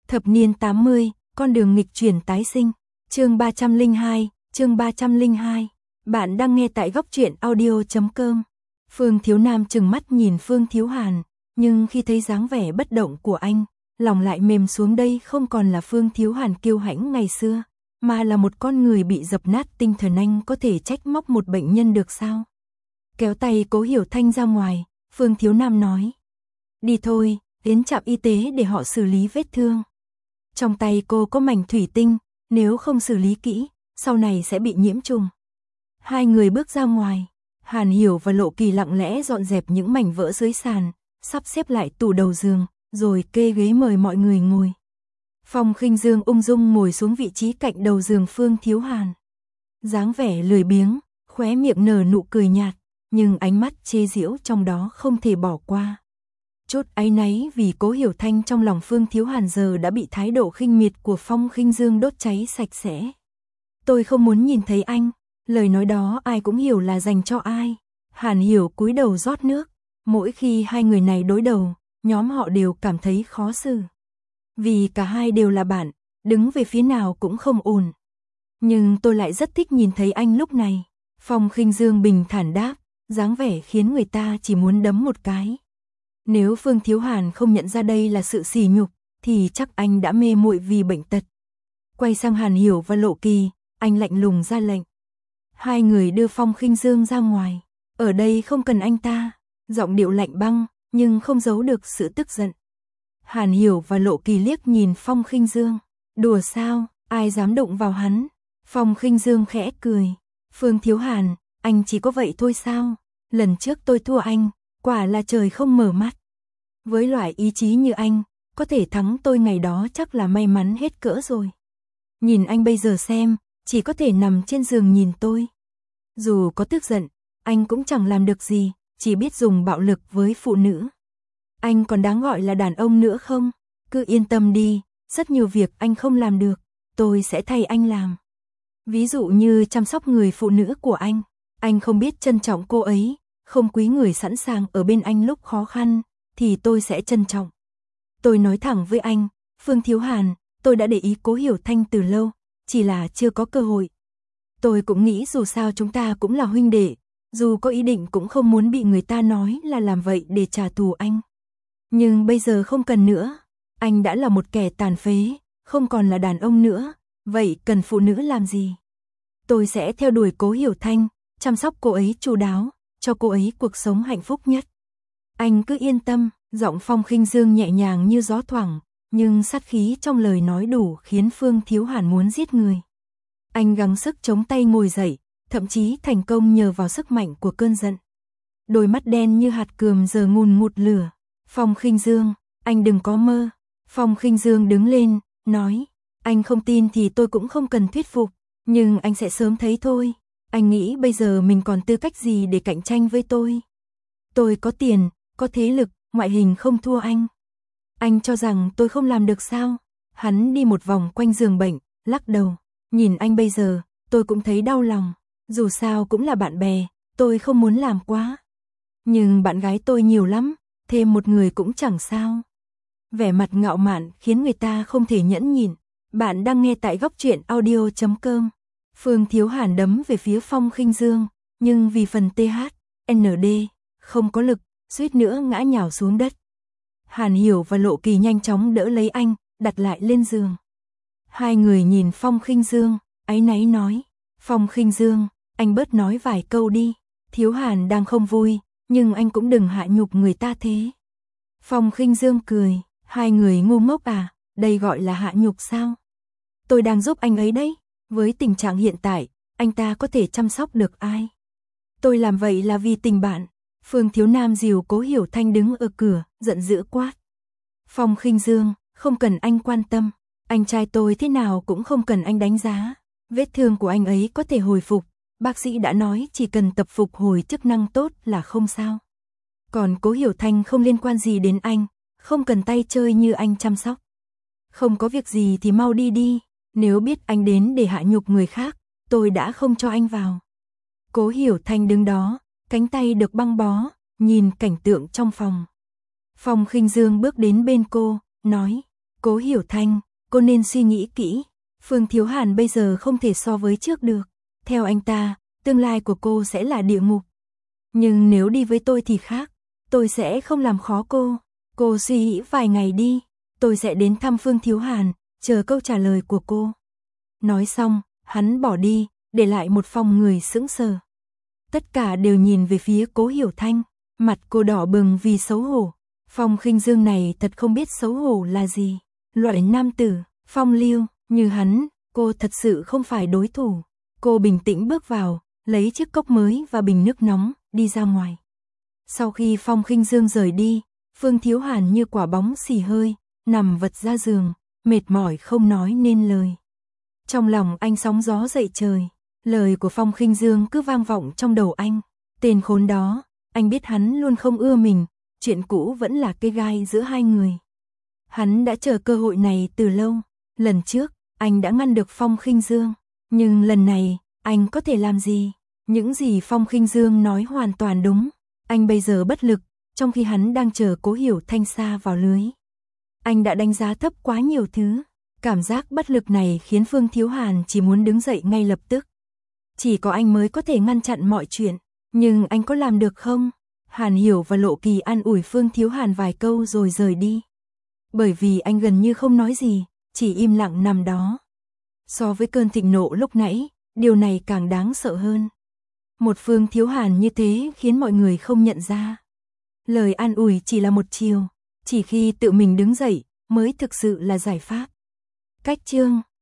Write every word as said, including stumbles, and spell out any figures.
Thập niên tám mươi, con đường nghịch chuyển tái sinh. Chương ba trăm lẻ hai, chương ba trăm lẻ hai. Bạn đang nghe tại góc truyện audio chấm com. Phương Thiếu Nam trừng mắt nhìn Phương Thiếu Hàn, nhưng khi thấy dáng vẻ bất động của anh, lòng lại mềm xuống. Đây không còn là Phương Thiếu Hàn kiêu hãnh ngày xưa, mà là một con người bị dập nát tinh thần. Anh có thể trách móc một bệnh nhân được sao? Kéo tay Cố Hiểu Thanh ra ngoài, Phương Thiếu Nam nói: đi thôi, đến trạm y tế để họ xử lý vết thương. Trong tay cô có mảnh thủy tinh, nếu không xử lý kỹ, sau này sẽ bị nhiễm trùng. Hai người bước ra ngoài, Hàn Hiểu và Lộ Kỳ lặng lẽ dọn dẹp những mảnh vỡ dưới sàn, sắp xếp lại tủ đầu giường, rồi kê ghế mời mọi người ngồi. Phong Khinh Dương ung dung ngồi xuống vị trí cạnh đầu giường Phương Thiếu Hàn. Dáng vẻ lười biếng, khóe miệng nở nụ cười nhạt, nhưng ánh mắt chê giễu trong đó không thể bỏ qua. Chút áy náy vì Cố Hiểu Thanh trong lòng Phương Thiếu Hàn giờ đã bị thái độ khinh miệt của Phong Khinh Dương đốt cháy sạch sẽ. Tôi không muốn nhìn thấy anh, lời nói đó ai cũng hiểu là dành cho ai. Hàn Hiểu cúi đầu rót nước, mỗi khi hai người này đối đầu, nhóm họ đều cảm thấy khó xử. Vì cả hai đều là bạn, đứng về phía nào cũng không ổn. Nhưng tôi lại rất thích nhìn thấy anh lúc này. Phong Khinh Dương bình thản đáp, dáng vẻ khiến người ta chỉ muốn đấm một cái. Nếu Phương Thiếu Hàn không nhận ra đây là sự sỉ nhục, thì chắc anh đã mê muội vì bệnh tật. Quay sang Hàn Hiểu và Lộ Kỳ, anh lạnh lùng ra lệnh. Hai người đưa Phong Khinh Dương ra ngoài. Ở đây không cần anh ta. Giọng điệu lạnh băng, nhưng không giấu được sự tức giận. Hàn Hiểu và Lộ Kỳ liếc nhìn Phong Khinh Dương. Đùa sao, ai dám đụng vào hắn? Phong Khinh Dương khẽ cười. Phương Thiếu Hàn, anh chỉ có vậy thôi sao? Lần trước tôi thua anh, quả là trời không mở mắt. Với loại ý chí như anh, có thể thắng tôi ngày đó chắc là may mắn hết cỡ rồi. Nhìn anh bây giờ xem, chỉ có thể nằm trên giường nhìn tôi. Dù có tức giận, anh cũng chẳng làm được gì, chỉ biết dùng bạo lực với phụ nữ. Anh còn đáng gọi là đàn ông nữa không? Cứ yên tâm đi, rất nhiều việc anh không làm được, tôi sẽ thay anh làm. Ví dụ như chăm sóc người phụ nữ của anh, anh không biết trân trọng cô ấy, không quý người sẵn sàng ở bên anh lúc khó khăn, thì tôi sẽ trân trọng. Tôi nói thẳng với anh, Phương Thiếu Hàn, tôi đã để ý Cố Hiểu Thanh từ lâu, chỉ là chưa có cơ hội. Tôi cũng nghĩ dù sao chúng ta cũng là huynh đệ, dù có ý định cũng không muốn bị người ta nói là làm vậy để trả thù anh. Nhưng bây giờ không cần nữa, anh đã là một kẻ tàn phế, không còn là đàn ông nữa, vậy cần phụ nữ làm gì? Tôi sẽ theo đuổi Cố Hiểu Thanh, chăm sóc cô ấy chu đáo, cho cô ấy cuộc sống hạnh phúc nhất. Anh cứ yên tâm, giọng Phong Khinh Dương nhẹ nhàng như gió thoảng, nhưng sát khí trong lời nói đủ khiến Phương Thiếu Hàn muốn giết người. Anh gắng sức chống tay ngồi dậy, thậm chí thành công nhờ vào sức mạnh của cơn giận. Đôi mắt đen như hạt cườm giờ ngùn ngụt lửa. Phong Khinh Dương, anh đừng có mơ. Phong Khinh Dương đứng lên, nói, anh không tin thì tôi cũng không cần thuyết phục, nhưng anh sẽ sớm thấy thôi. Anh nghĩ bây giờ mình còn tư cách gì để cạnh tranh với tôi? Tôi có tiền, có thế lực, ngoại hình không thua anh. Anh cho rằng tôi không làm được sao? Hắn đi một vòng quanh giường bệnh, lắc đầu. Nhìn anh bây giờ, tôi cũng thấy đau lòng. Dù sao cũng là bạn bè, tôi không muốn làm quá. Nhưng bạn gái tôi nhiều lắm, thêm một người cũng chẳng sao. Vẻ mặt ngạo mạn khiến người ta không thể nhẫn nhịn. Bạn đang nghe tại góc truyện audio chấm com. Phương Thiếu Hàn đấm về phía Phong Khinh Dương, nhưng vì phần tê hát, en đê không có lực, suýt nữa ngã nhào xuống đất. Hàn Hiểu và Lộ Kỳ nhanh chóng đỡ lấy anh, đặt lại lên giường. Hai người nhìn Phong Khinh Dương, áy náy nói, Phong Khinh Dương, anh bớt nói vài câu đi. Thiếu Hàn đang không vui, nhưng anh cũng đừng hạ nhục người ta thế. Phong Khinh Dương cười, hai người ngu ngốc à, đây gọi là hạ nhục sao? Tôi đang giúp anh ấy đấy, với tình trạng hiện tại, anh ta có thể chăm sóc được ai? Tôi làm vậy là vì tình bạn. Phương Thiếu Nam dìu Cố Hiểu Thanh đứng ở cửa, giận dữ quát. Phong Khinh Dương, không cần anh quan tâm, anh trai tôi thế nào cũng không cần anh đánh giá. Vết thương của anh ấy có thể hồi phục, bác sĩ đã nói chỉ cần tập phục hồi chức năng tốt là không sao. Còn Cố Hiểu Thanh không liên quan gì đến anh, không cần tay chơi như anh chăm sóc. Không có việc gì thì mau đi đi, nếu biết anh đến để hạ nhục người khác, tôi đã không cho anh vào. Cố Hiểu Thanh đứng đó, cánh tay được băng bó, nhìn cảnh tượng trong phòng. Phong Khinh Dương bước đến bên cô, nói, Cố Hiểu Thanh, cô nên suy nghĩ kỹ. Phương Thiếu Hàn bây giờ không thể so với trước được. Theo anh ta, tương lai của cô sẽ là địa ngục. Nhưng nếu đi với tôi thì khác. Tôi sẽ không làm khó cô. Cô suy nghĩ vài ngày đi. Tôi sẽ đến thăm Phương Thiếu Hàn, chờ câu trả lời của cô. Nói xong, hắn bỏ đi, để lại một phòng người sững sờ. Tất cả đều nhìn về phía Cố Hiểu Thanh. Mặt cô đỏ bừng vì xấu hổ. Phong Khinh Dương này thật không biết xấu hổ là gì. Loại nam tử, phong lưu, như hắn, cô thật sự không phải đối thủ. Cô bình tĩnh bước vào, lấy chiếc cốc mới và bình nước nóng, đi ra ngoài. Sau khi Phong Khinh Dương rời đi, Phương Thiếu Hàn như quả bóng xì hơi, nằm vật ra giường, mệt mỏi không nói nên lời. Trong lòng anh sóng gió dậy trời, lời của Phong Khinh Dương cứ vang vọng trong đầu anh. Tên khốn đó, anh biết hắn luôn không ưa mình, chuyện cũ vẫn là cây gai giữa hai người. Hắn đã chờ cơ hội này từ lâu, lần trước, anh đã ngăn được Phong Khinh Dương, nhưng lần này, anh có thể làm gì? Những gì Phong Khinh Dương nói hoàn toàn đúng, anh bây giờ bất lực, trong khi hắn đang chờ Cố Hiểu Thanh sa vào lưới. Anh đã đánh giá thấp quá nhiều thứ, cảm giác bất lực này khiến Phương Thiếu Hàn chỉ muốn đứng dậy ngay lập tức. Chỉ có anh mới có thể ngăn chặn mọi chuyện, nhưng anh có làm được không? Hàn Hiểu và Lộ Kỳ an ủi Phương Thiếu Hàn vài câu rồi rời đi. Bởi vì anh gần như không nói gì, chỉ im lặng nằm đó. So với cơn thịnh nộ lúc nãy, điều này càng đáng sợ hơn. Một Phương Thiếu Hàn như thế khiến mọi người không nhận ra. Lời an ủi chỉ là một chiều, chỉ khi tự mình đứng dậy mới thực sự là giải pháp. Cách chương